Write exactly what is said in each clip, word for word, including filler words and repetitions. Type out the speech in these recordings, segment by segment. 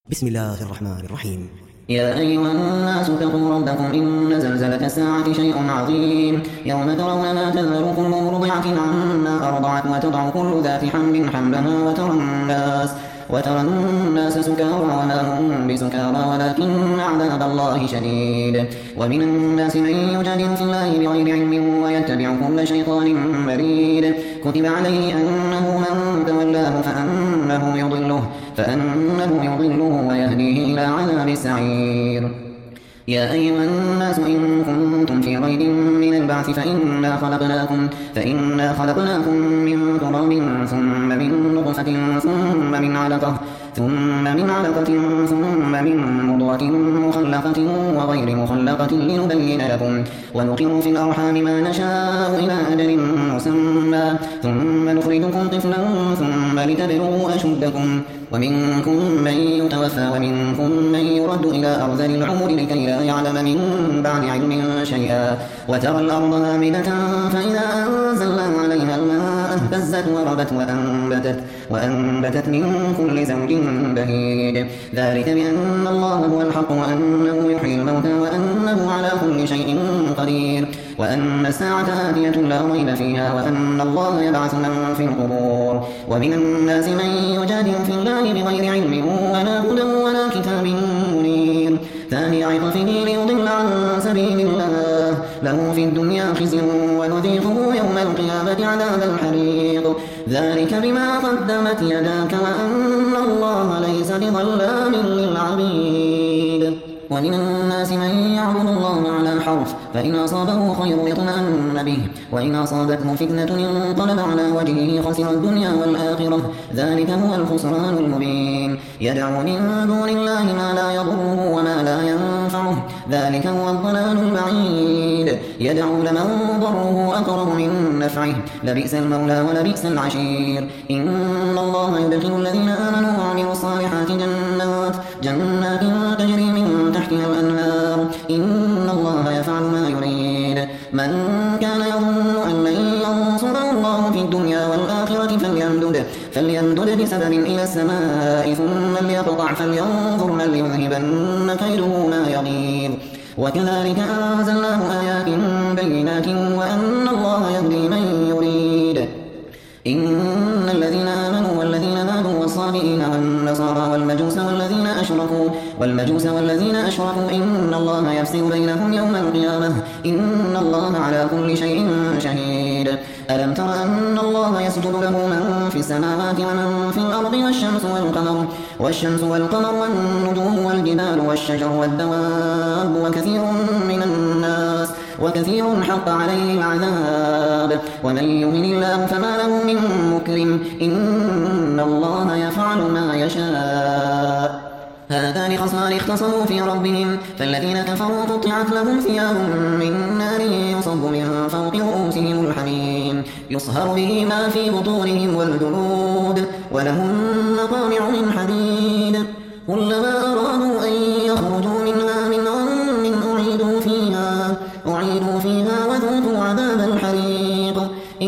بسم الله الرحمن الرحيم. يا أيها الناس اتقوا ربكم إن زلزلة الساعة شيء عظيم يوم ترونها تذهل كل مرضعة عما أرضعت وتضع كل ذات حمل حملها وترى الناس وترى الناس سكارى وما هم بسكارى ولكن عذاب الله شديد. ومن الناس من يجادل في الله بغير علم ويتبع كل شيطان مريد. كتب عليه أنه من تولاه فأنه يضله فأنه يضله ويهديه إلى عذاب السعير. يا أيها الناس إن كنتم في ريب من البعث فإنا خلقناكم فإنا خلقناكم من تراب ثم من نطفة ثم من علقة ثم من علقة ثم من مضغة مخلقة وغير مخلقة لنبين لكم ونقر في الأرحام ما نشاء إلى أجل مسمى ثم نخرجكم طفلا ثم لتبلغوا أشدكم ومنكم من يتوفى ومنكم من يرد إلى أرذل العمر لكي لا يعلم من بعد علم شيئا. وترى الأرض هامدة فإذا أنزلنا عليها الماء اهتزت وربت وأنبتت, وأنبتت من كل زوج بهيج. ذلك بأن الله هو الحق وأنه يحيي الموتى وأنه على كل شيء قدير وأن الساعة آتية لا ريب فيها وأن الله يبعث من في القبور. ومن الناس من يجادل في الله بغير علم ولا هدى ولا كتاب منير. ثاني عطفه ليضل عن سبيل الله له في الدنيا خزي ونذيقه يوم القيامة عذاب الحريق. ذلك بما قدمت يداك وأن الله ليس بظلام للعبيد. ومن الناس من يعبد الله على حرف فإن أصابه خير اطمأن به وإن أصابته فتنة انقلب على وجهه خسر الدنيا والآخرة ذلك هو الخسران المبين. يدعو من دون الله ما لا يضره وما لا ينفعه ذلك هو الضلال البعيد. يدعو لمن ضره أقرب من نفعه لبئس المولى ولبئس العشير. إن الله يدخل الذين آمنوا وعملوا الصالحات جنات جنات تجري من تحتها الأنهار إن الله يفعل ما يريد. من كان يظن أن لن ينصره الله في الدنيا والآخرة فليمدد, فليمدد بسبب إلى السماء ثم ليقطع فلينظر هل يذهبن كيده ما يغيظ. وكذلك أنزلناه آيات بينات وأن الله يهدي من يريد. إن الذين آمنوا والذين هادوا والصابئين والنصارى والمجوس والذين أشركوا والمجوس والذين أشركوا إن الله يفصل بينهم يوم القيامة إن الله على كل شيء شهيد. ألم تر أن الله يسجد له من في السماوات ومن في الأرض والشمس والقمر والشمس والقمر والنجوم والجبال والشجر والدواب وكثير من الناس وكثير حق عليه العذاب ومن يهن الله فما له من مكرم إن الله يفعل ما يشاء. هذان خصمان اختصموا في ربهم فالذين كفروا قطعت لهم ثياب من نار يصب من فوق رؤوسهم الحميم يصهر به ما في بطونهم والجلود ولهم مقامع من حديد كلما أرادوا أن يخرجوا منها من غم أعيدوا فيها أعيدوا فيها وذوقوا عذاب الحريق.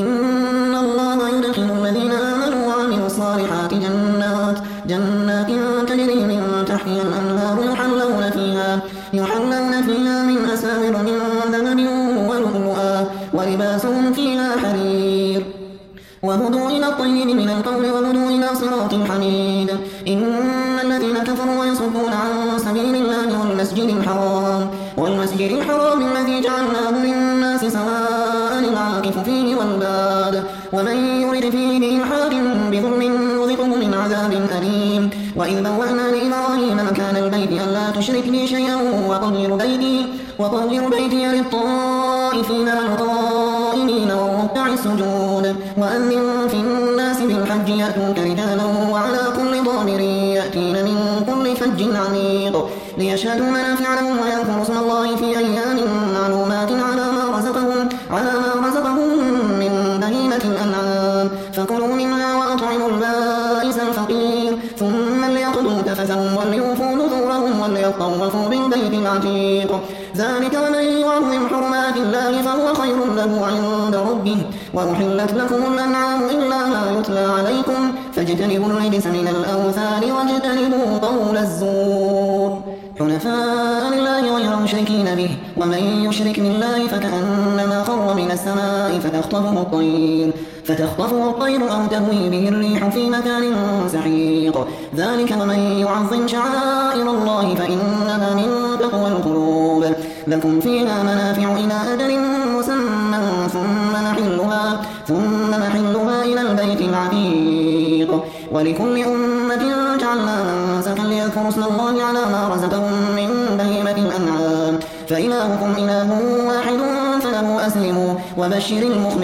إن الله يدخل الذين آمنوا وعملوا الصالحات جنات جنات تجري من تحتها الأنهار يحلون فيها يحلون فيها من أساور من ذهب ولؤلؤا ولباسهم فيها حرير وهدوا إلى الطيب من القول وهدوا إلى صراط الحميد. إن الذين كفروا ويصدون عن سبيل الله والمسجد الحرام والمسجد الحرام الذي جعلناه للناس سواء العاكف فيه والباد ومن يرد فيه بإلحاد بظلم نذقه من عذاب أليم. وإذ بوأنا لإبراهيم مكان البيت ألا تشرك بي شيئا وطهر بيتي وطهر بيتي للطائفين والقائمين والركع السجود وأذن في الناس بالحج يأتوك رجالا وعلى كل ضامر يأتين من كل فج عميق ليشهدوا منافع لهم ويذكروا اسم الله في أيام معلومات على ما رزقهم على ما رزقهم من بهيمة الأنعام فكلوا منها وأطعموا البائس الفقير ثم ليقضوا تفثهم وليوفوا نذورهم وليطوفوا بالبيت العتيق. ذلك ومن يعظم حرمات الله فهو خير له عند ربه. وأحلت لكم الأنعام إلا ما يتلى عليكم فاجتنبوا الرجس من الأوثان واجتنبوا قول الزور حنفاء لله غير مشركين به. ومن يشرك بالله فكأنما خر من السماء فتخطفه الطير فتخطفه الطير أو تهوي به الريح في مكان سحيق. ذلك ومن يعظم شعائر الله فإنها من تقوى القلوب. لكم فيها منافع إلى أجل مسمى ثم محلها ثم محلها إلى البيت العتيق. ولكل أمة جعلنا منسكا ليذكروا اسم الله على ما رزقهم من بهيمة الأنعام فإلهكم إله واحد فله أسلموا وبشر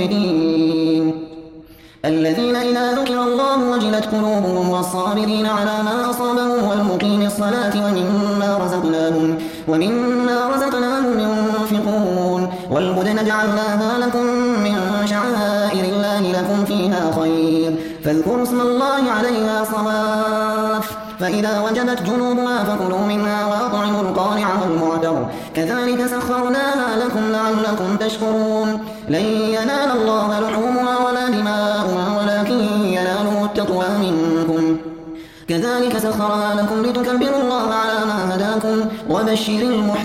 المخبتين الذين إذا ذكر الله وجلت قلوبهم والصابرين على ما أصابهم والمقيم الصلاة ومما رزقناهم ومما رزقناهم ينفقون. والبدن جعلناها لكم من شعائر الله لكم فيها خير فاذكروا اسم الله عليها صواف فإذا وجبت جنوبها فكلوا منها وأطعموا القانع والمعتر كذلك سخرناها لكم لعلكم تشكرون. لن ينال الله لحومها ولا دماؤها ولكن يناله التقوى منكم. كذلك سخرها لكم لتكبروا الله على ما هداكم وبشر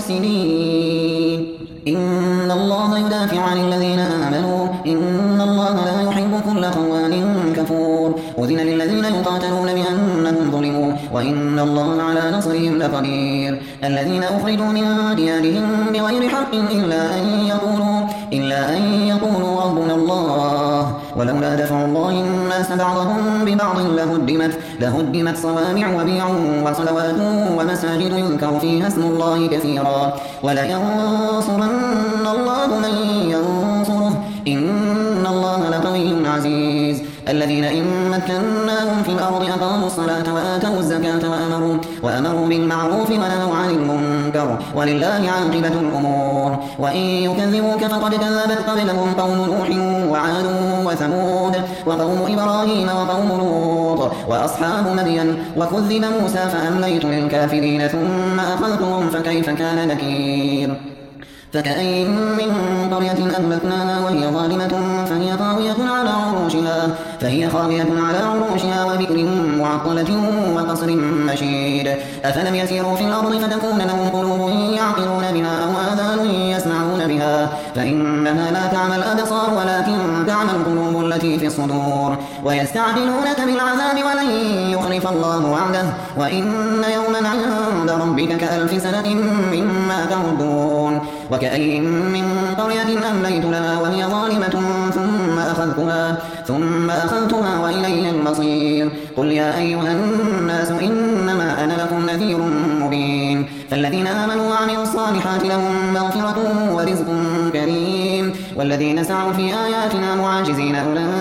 المحسنين. إن الله يدافع عن الذين آمنوا إن الله لا يحب كل خوان كفور. أذن للذين يقاتلون بأنهم ظلموا وإن الله على نصرهم لقدير. الذين أخرجوا من ديارهم بغير حق إلا أن يقولوا إلا أن يقولوا ربنا الله ولولا دفع الله الناس بعضهم ببعض لهدمت لهدمت صوامع وبيع وصلوات ومساجد يذكر فيها اسم الله كثيرا ولينصرن الله من ينصره إن الله لقوي عزيز. الذين إن مكناهم في الأرض أقاموا الصلاة وآتوا الزكاة وأمروا, وأمروا بالمعروف ونهوا عن المنكر ولله عاقبة الأمور. وإن يكذبوك فقد كذبت قبلهم قوم نوح وعاد وثمود وقوم إبراهيم وقوم لوط وأصحاب مدين وكذب موسى فأمليت للكافرين ثم أخذتهم فكيف كان نكير. فكأين من قرية أهلكناها وهي ظالمة فهي خاوية على عروشها فهي خاوية على عروشها وبئر معطلة وقصر مشيد. أفلم يسيروا في الأرض فتكون لهم قلوب يعقلون بها أو آذان يسمعون بها فإنها لا تعمى الأبصار ولكن تعمى القلوب التي في الصدور. ويستعجلونك بالعذاب ولن يخلف الله وعده وإن يوما عند ربك كألف سنة مما تعدون. وكأين من قرية أمليت لها وهي ظالمة ثم أخذتها ثم أخذتها وإلي المصير. قل يا أيها الناس إنما أنا لكم نذير مبين. فالذين آمنوا وعملوا الصالحات لهم مغفرة ورزق كريم والذين سعوا في آياتنا معاجزين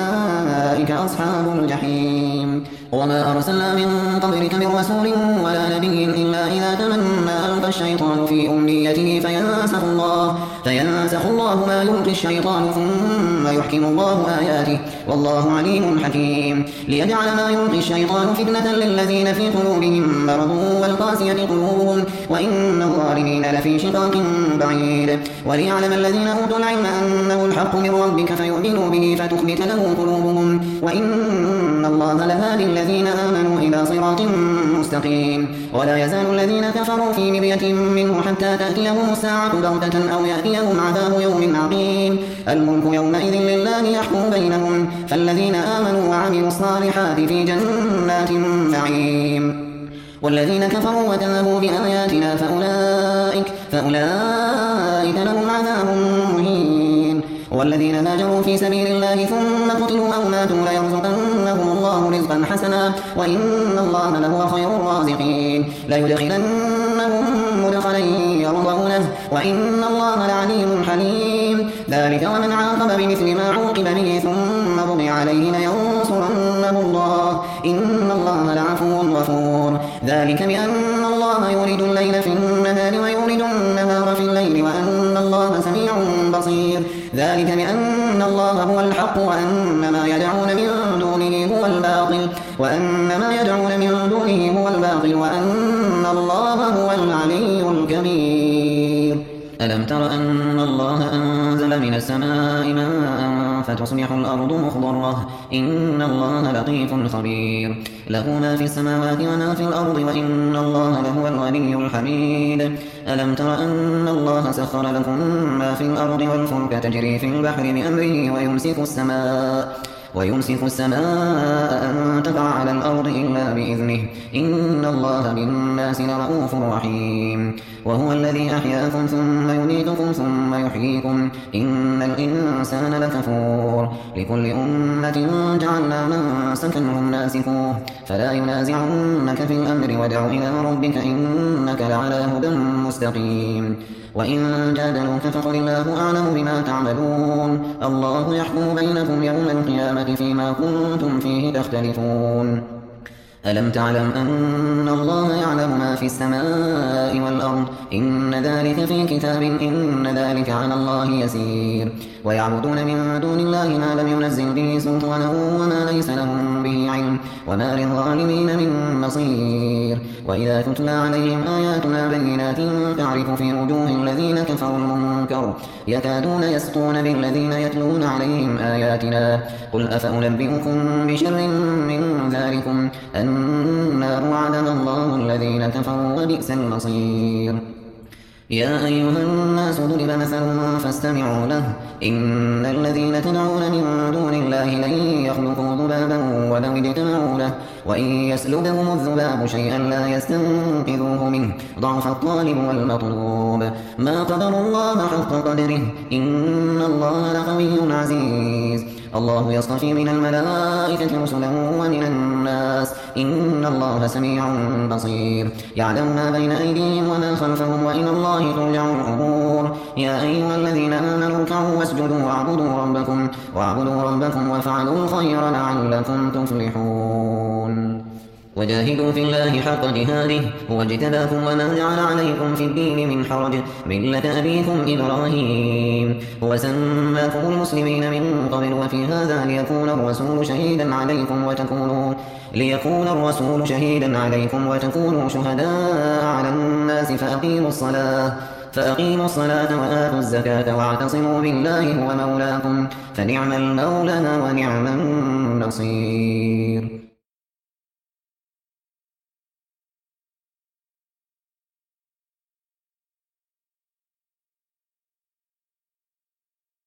أولئك أصحاب الجحيم. وما أرسلنا من قبلك من رسول ولا نبي إلا إذا تمنى ألقى الشيطان في أمنيته فينسخ الله, فينسخ الله ما يلقي الشيطان ثم يحكم الله آياته والله عليم حكيم. ليجعل ما يلقي الشيطان فتنة للذين في قلوبهم مرض والقاسية قلوبهم وإن الظالمين لفي شقاق بعيد. وليعلم الذين أوتوا العلم أنه الحق من ربك فيؤمنوا به فتخبت له قلوبهم وإن الله لهادي الذين آمنوا إلى صراط مستقيم. ولا يزال الذين كفروا في مرية منه حتى تأتيهم الساعة بغتة أو يأتيهم عذاب يوم عقيم. الملك يومئذ لله يحكم بينهم فالذين آمنوا وعملوا الصالحات في جنات النعيم. والذين كفروا وكذبوا بآياتنا فأولئك, فأولئك لهم عذاب مهين. والذين هاجروا في سبيل الله ثم قتلوا أو ماتوا ليرزقنهم الله رزقا حسنا وإن الله لهو خير الرازقين. ليدخلنهم مدخلا يرضونه وإن الله لعليم حليم. ذلك ومن عاقب بمثل ما عوقب به ثم بغي عليه لينصرنه الله إن الله لعفو غفور. ذلك بأن الله يولد الليل في النهار ويولد النهار في الليل وأن الله سميع بصير. ذلك بأن الله هو الحق وأن ما يدعون من دونه هو الباطل وأن ما يدعون من دونه هو الباطل وأن إن الله هو العلي الكبير. ألم تر أن الله أنزل من السماء ماء فتصبح الأرض مخضرة إن الله لطيف خبير. له ما في السماوات وما في الأرض وإن الله لهو الغني الحميد. ألم تر أن الله سخر لكم ما في الأرض والفلك تجري في البحر بأمره ويمسك السماء ويمسك السماء أن تقع على الأرض إلا بإذنه إن الله بالناس لرءوف رحيم. وهو الذي أحياكم ثم يميتكم ثم يحييكم إن الإنسان لكفور. لكل أمة جعلنا منسكا هم ناسكوه فلا ينازعنك في الأمر وادع إلى ربك إنك لعلى هدى مستقيم. وإن جادلوك فقل الله أعلم بما تعملون الله يحكم بينكم يوم القيامة فيما كنتم فيه تختلفون. ألم تعلم أن الله يعلم ما في السماء والأرض إن ذلك في كتاب إن ذلك على الله يسير. ويعبدون من دون الله ما لم ينزل به سلطانا وما ليس لهم به علم وما للظالمين من نصير. وإذا تتلى عليهم آياتنا بينات تعرف في وجوه الذين كفروا المنكر يكادون يسطون بالذين يتلون عليهم آياتنا قل أفأنبئكم بشر من ذلكم النار وعدها الله الذين كفروا وبئس المصير. يا أيها الناس ضرب مثل فاستمعوا له إن الذين تدعون من دون الله لن يخلقوا ذبابا ولو اجتمعوا له وإن يسلبهم الذباب شيئا لا يستنقذوه منه ضعف الطالب والمطلوب. ما قدر الله حق قدره إن الله لقوي عزيز. الله يصطفي من الملائكة رسلا ومن الناس إن الله سميع بصير. يعلم ما بين أيديهم وما خلفهم وإلى الله ترجع الأمور. يا أيها الذين آمنوا اركعوا واسجدوا واعبدوا ربكم واعبدوا ربكم وافعلوا الخير لعلكم تفلحون. وجاهدوا في الله حق جهاده هو اجتباكم وما جعل عليكم في الدين من حرج ملة أبيكم إبراهيم هو سماكم المسلمين من قبل وفي هذا ليكون الرسول شهيدا عليكم وتكونوا ليكون الرسول شهيدا عليكم وتكونوا شهداء على الناس فأقيموا الصلاة فأقيموا الصلاة وآتوا الزكاة واعتصموا بالله هو مولاكم فنعم المولى ونعم النصير.